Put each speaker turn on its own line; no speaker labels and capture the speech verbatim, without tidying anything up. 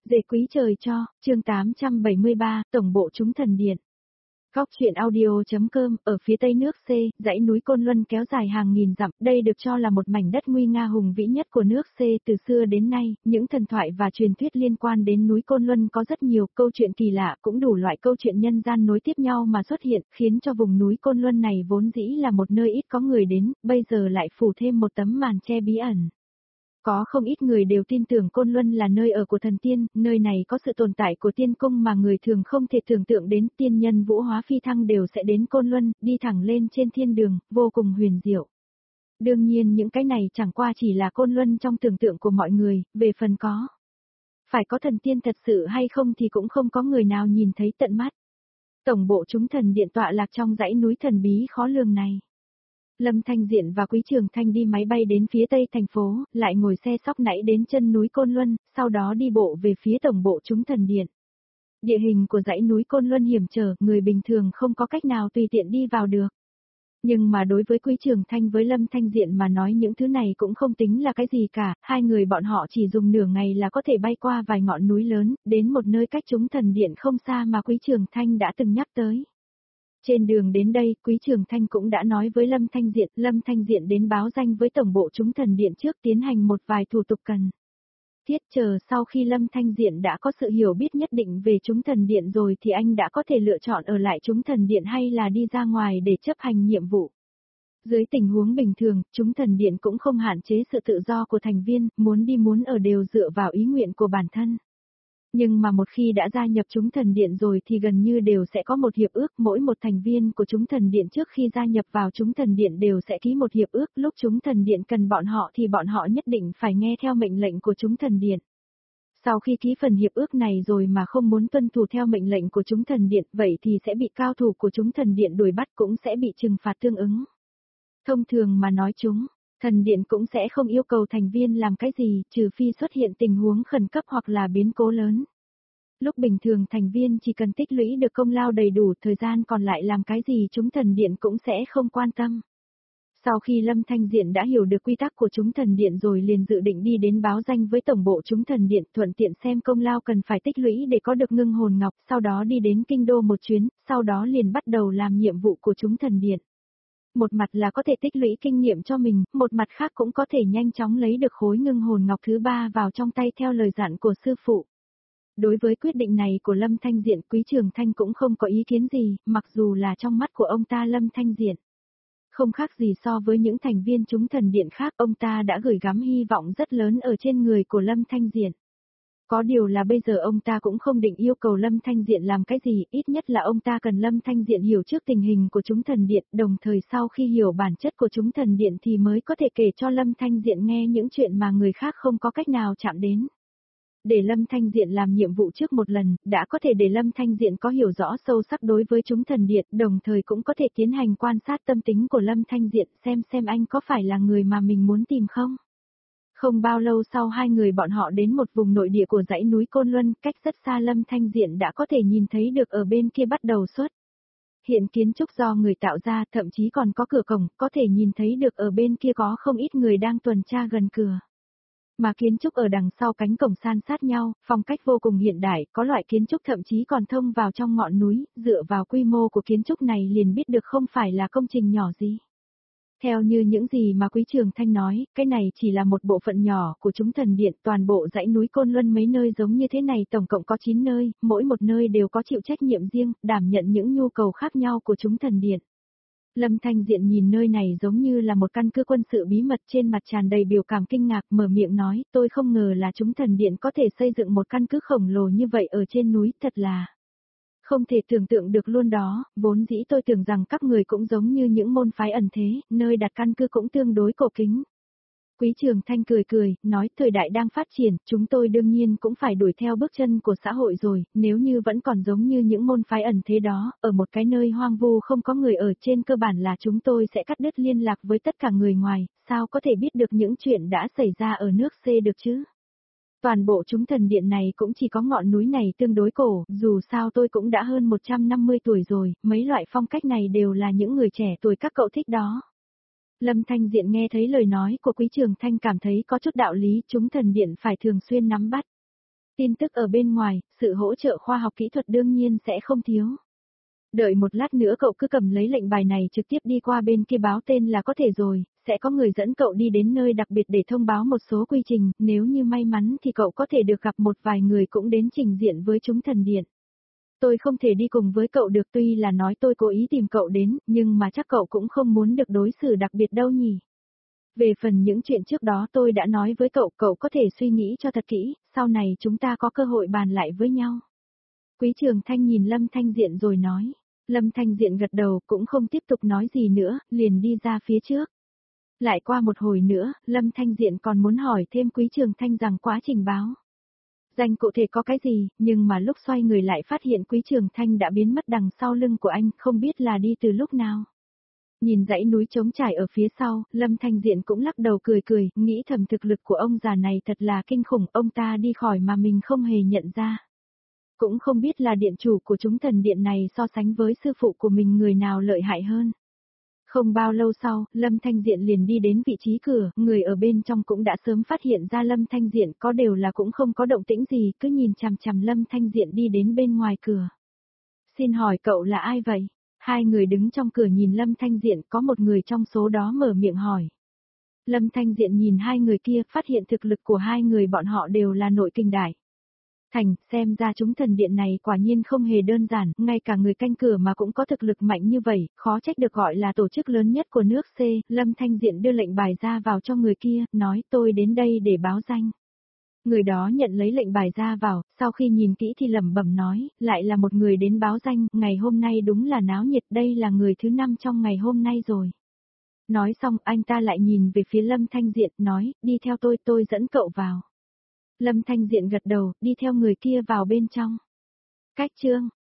Dệ quý trời cho, chương tám trăm bảy mươi ba, Tổng bộ chúng thần điện. Góc truyện audio.com, ở phía tây nước C, dãy núi Côn Luân kéo dài hàng nghìn dặm, đây được cho là một mảnh đất nguy nga hùng vĩ nhất của nước C từ xưa đến nay, những thần thoại và truyền thuyết liên quan đến núi Côn Luân có rất nhiều, câu chuyện kỳ lạ cũng đủ loại câu chuyện nhân gian nối tiếp nhau mà xuất hiện, khiến cho vùng núi Côn Luân này vốn dĩ là một nơi ít có người đến, bây giờ lại phủ thêm một tấm màn che bí ẩn. Có không ít người đều tin tưởng Côn Luân là nơi ở của thần tiên, nơi này có sự tồn tại của tiên cung mà người thường không thể tưởng tượng đến, tiên nhân vũ hóa phi thăng đều sẽ đến Côn Luân, đi thẳng lên trên thiên đường, vô cùng huyền diệu. Đương nhiên những cái này chẳng qua chỉ là Côn Luân trong tưởng tượng của mọi người, về phần có. Phải có thần tiên thật sự hay không thì cũng không có người nào nhìn thấy tận mắt. Tổng bộ chúng thần điện tọa lạc trong dãy núi thần bí khó lường này. Lâm Thanh Diện và Quý Trường Thanh đi máy bay đến phía tây thành phố, lại ngồi xe sóc nãy đến chân núi Côn Luân, sau đó đi bộ về phía tổng bộ chúng thần điện. Địa hình của dãy núi Côn Luân hiểm trở, người bình thường không có cách nào tùy tiện đi vào được. Nhưng mà đối với Quý Trường Thanh với Lâm Thanh Diện mà nói những thứ này cũng không tính là cái gì cả, hai người bọn họ chỉ dùng nửa ngày là có thể bay qua vài ngọn núi lớn, đến một nơi cách chúng thần điện không xa mà Quý Trường Thanh đã từng nhắc tới. Trên đường đến đây, Quý Trường Thanh cũng đã nói với Lâm Thanh Diện, Lâm Thanh Diện đến báo danh với tổng bộ chúng thần điện trước tiến hành một vài thủ tục cần thiết, chờ sau khi Lâm Thanh Diện đã có sự hiểu biết nhất định về chúng thần điện rồi thì anh đã có thể lựa chọn ở lại chúng thần điện hay là đi ra ngoài để chấp hành nhiệm vụ. Dưới tình huống bình thường, chúng thần điện cũng không hạn chế sự tự do của thành viên, muốn đi muốn ở đều dựa vào ý nguyện của bản thân. Nhưng mà một khi đã gia nhập chúng thần điện rồi thì gần như đều sẽ có một hiệp ước, mỗi một thành viên của chúng thần điện trước khi gia nhập vào chúng thần điện đều sẽ ký một hiệp ước, lúc chúng thần điện cần bọn họ thì bọn họ nhất định phải nghe theo mệnh lệnh của chúng thần điện. Sau khi ký phần hiệp ước này rồi mà không muốn tuân thủ theo mệnh lệnh của chúng thần điện, vậy thì sẽ bị cao thủ của chúng thần điện đuổi bắt, cũng sẽ bị trừng phạt tương ứng. Thông thường mà nói chúng thần điện cũng sẽ không yêu cầu thành viên làm cái gì, trừ phi xuất hiện tình huống khẩn cấp hoặc là biến cố lớn. Lúc bình thường thành viên chỉ cần tích lũy được công lao đầy đủ, thời gian còn lại làm cái gì chúng thần điện cũng sẽ không quan tâm. Sau khi Lâm Thanh Diện đã hiểu được quy tắc của chúng thần điện rồi liền dự định đi đến báo danh với tổng bộ chúng thần điện, thuận tiện xem công lao cần phải tích lũy để có được ngưng hồn ngọc, sau đó đi đến kinh đô một chuyến, sau đó liền bắt đầu làm nhiệm vụ của chúng thần điện. Một mặt là có thể tích lũy kinh nghiệm cho mình, một mặt khác cũng có thể nhanh chóng lấy được khối ngưng hồn ngọc thứ ba vào trong tay theo lời dặn của sư phụ. Đối với quyết định này của Lâm Thanh Diện, Quý Trường Thanh cũng không có ý kiến gì, mặc dù là trong mắt của ông ta Lâm Thanh Diện. Không khác gì so với những thành viên chúng thần điện khác, ông ta đã gửi gắm hy vọng rất lớn ở trên người của Lâm Thanh Diện. Có điều là bây giờ ông ta cũng không định yêu cầu Lâm Thanh Diện làm cái gì, ít nhất là ông ta cần Lâm Thanh Diện hiểu trước tình hình của chúng thần điện, đồng thời sau khi hiểu bản chất của chúng thần điện thì mới có thể kể cho Lâm Thanh Diện nghe những chuyện mà người khác không có cách nào chạm đến. Để Lâm Thanh Diện làm nhiệm vụ trước một lần, đã có thể để Lâm Thanh Diện có hiểu rõ sâu sắc đối với chúng thần điện, đồng thời cũng có thể tiến hành quan sát tâm tính của Lâm Thanh Diện xem xem anh có phải là người mà mình muốn tìm không. Không bao lâu sau hai người bọn họ đến một vùng nội địa của dãy núi Côn Luân, cách rất xa Lâm Thanh Diện đã có thể nhìn thấy được ở bên kia bắt đầu xuất hiện kiến trúc do người tạo ra, thậm chí còn có cửa cổng, có thể nhìn thấy được ở bên kia có không ít người đang tuần tra gần cửa. Mà kiến trúc ở đằng sau cánh cổng san sát nhau, phong cách vô cùng hiện đại, có loại kiến trúc thậm chí còn thông vào trong ngọn núi, dựa vào quy mô của kiến trúc này liền biết được không phải là công trình nhỏ gì. Theo như những gì mà Quý Trường Thanh nói, cái này chỉ là một bộ phận nhỏ của chúng thần điện, toàn bộ dãy núi Côn Luân mấy nơi giống như thế này tổng cộng có chín nơi, mỗi một nơi đều có chịu trách nhiệm riêng, đảm nhận những nhu cầu khác nhau của chúng thần điện. Lâm Thanh Diện nhìn nơi này giống như là một căn cứ quân sự bí mật, trên mặt tràn đầy biểu cảm kinh ngạc, mở miệng nói, tôi không ngờ là chúng thần điện có thể xây dựng một căn cứ khổng lồ như vậy ở trên núi, thật là không thể tưởng tượng được luôn đó, vốn dĩ tôi tưởng rằng các người cũng giống như những môn phái ẩn thế, nơi đặt căn cứ cũng tương đối cổ kính. Quý Trường Thanh cười cười, nói thời đại đang phát triển, chúng tôi đương nhiên cũng phải đuổi theo bước chân của xã hội rồi, nếu như vẫn còn giống như những môn phái ẩn thế đó, ở một cái nơi hoang vu không có người ở, trên cơ bản là chúng tôi sẽ cắt đứt liên lạc với tất cả người ngoài, sao có thể biết được những chuyện đã xảy ra ở nước C được chứ? Toàn bộ chúng thần điện này cũng chỉ có ngọn núi này tương đối cổ, dù sao tôi cũng đã hơn một trăm năm mươi tuổi rồi, mấy loại phong cách này đều là những người trẻ tuổi các cậu thích đó. Lâm Thanh Diện nghe thấy lời nói của Quý Trường Thanh cảm thấy có chút đạo lý, chúng thần điện phải thường xuyên nắm bắt Tin tức ở bên ngoài, sự hỗ trợ khoa học kỹ thuật đương nhiên sẽ không thiếu. Đợi một lát nữa cậu cứ cầm lấy lệnh bài này trực tiếp đi qua bên kia báo tên là có thể rồi, sẽ có người dẫn cậu đi đến nơi đặc biệt để thông báo một số quy trình, nếu như may mắn thì cậu có thể được gặp một vài người cũng đến trình diện với chúng thần điện. Tôi không thể đi cùng với cậu được, tuy là nói tôi cố ý tìm cậu đến, nhưng mà chắc cậu cũng không muốn được đối xử đặc biệt đâu nhỉ. Về phần những chuyện trước đó tôi đã nói với cậu, cậu có thể suy nghĩ cho thật kỹ, sau này chúng ta có cơ hội bàn lại với nhau. Quý Trường Thanh nhìn Lâm Thanh Diện rồi nói. Lâm Thanh Diện gật đầu cũng không tiếp tục nói gì nữa, liền đi ra phía trước. Lại qua một hồi nữa, Lâm Thanh Diện còn muốn hỏi thêm Quý Trường Thanh rằng quá trình báo danh cụ thể có cái gì, nhưng mà lúc xoay người lại phát hiện Quý Trường Thanh đã biến mất đằng sau lưng của anh, không biết là đi từ lúc nào. Nhìn dãy núi trống trải ở phía sau, Lâm Thanh Diện cũng lắc đầu cười cười, nghĩ thầm thực lực của ông già này thật là kinh khủng, ông ta đi khỏi mà mình không hề nhận ra. Cũng không biết là điện chủ của chúng thần điện này so sánh với sư phụ của mình người nào lợi hại hơn. Không bao lâu sau, Lâm Thanh Diện liền đi đến vị trí cửa, người ở bên trong cũng đã sớm phát hiện ra Lâm Thanh Diện có đều là cũng không có động tĩnh gì, cứ nhìn chằm chằm Lâm Thanh Diện đi đến bên ngoài cửa. Xin hỏi cậu là ai vậy? Hai người đứng trong cửa nhìn Lâm Thanh Diện, có một người trong số đó mở miệng hỏi. Lâm Thanh Diện nhìn hai người kia, phát hiện thực lực của hai người bọn họ đều là nội kinh đại thành, xem ra chúng thần điện này quả nhiên không hề đơn giản, ngay cả người canh cửa mà cũng có thực lực mạnh như vậy, khó trách được gọi là tổ chức lớn nhất của nước C. Lâm Thanh Diện đưa lệnh bài ra vào cho người kia, nói tôi đến đây để báo danh. Người đó nhận lấy lệnh bài ra vào, sau khi nhìn kỹ thì lẩm bẩm nói, lại là một người đến báo danh, ngày hôm nay đúng là náo nhiệt, đây là người thứ năm trong ngày hôm nay rồi. Nói xong anh ta lại nhìn về phía Lâm Thanh Diện, nói, đi theo tôi, tôi dẫn cậu vào. Lâm Thanh Diện gật đầu, đi theo người kia vào bên trong. Cách chương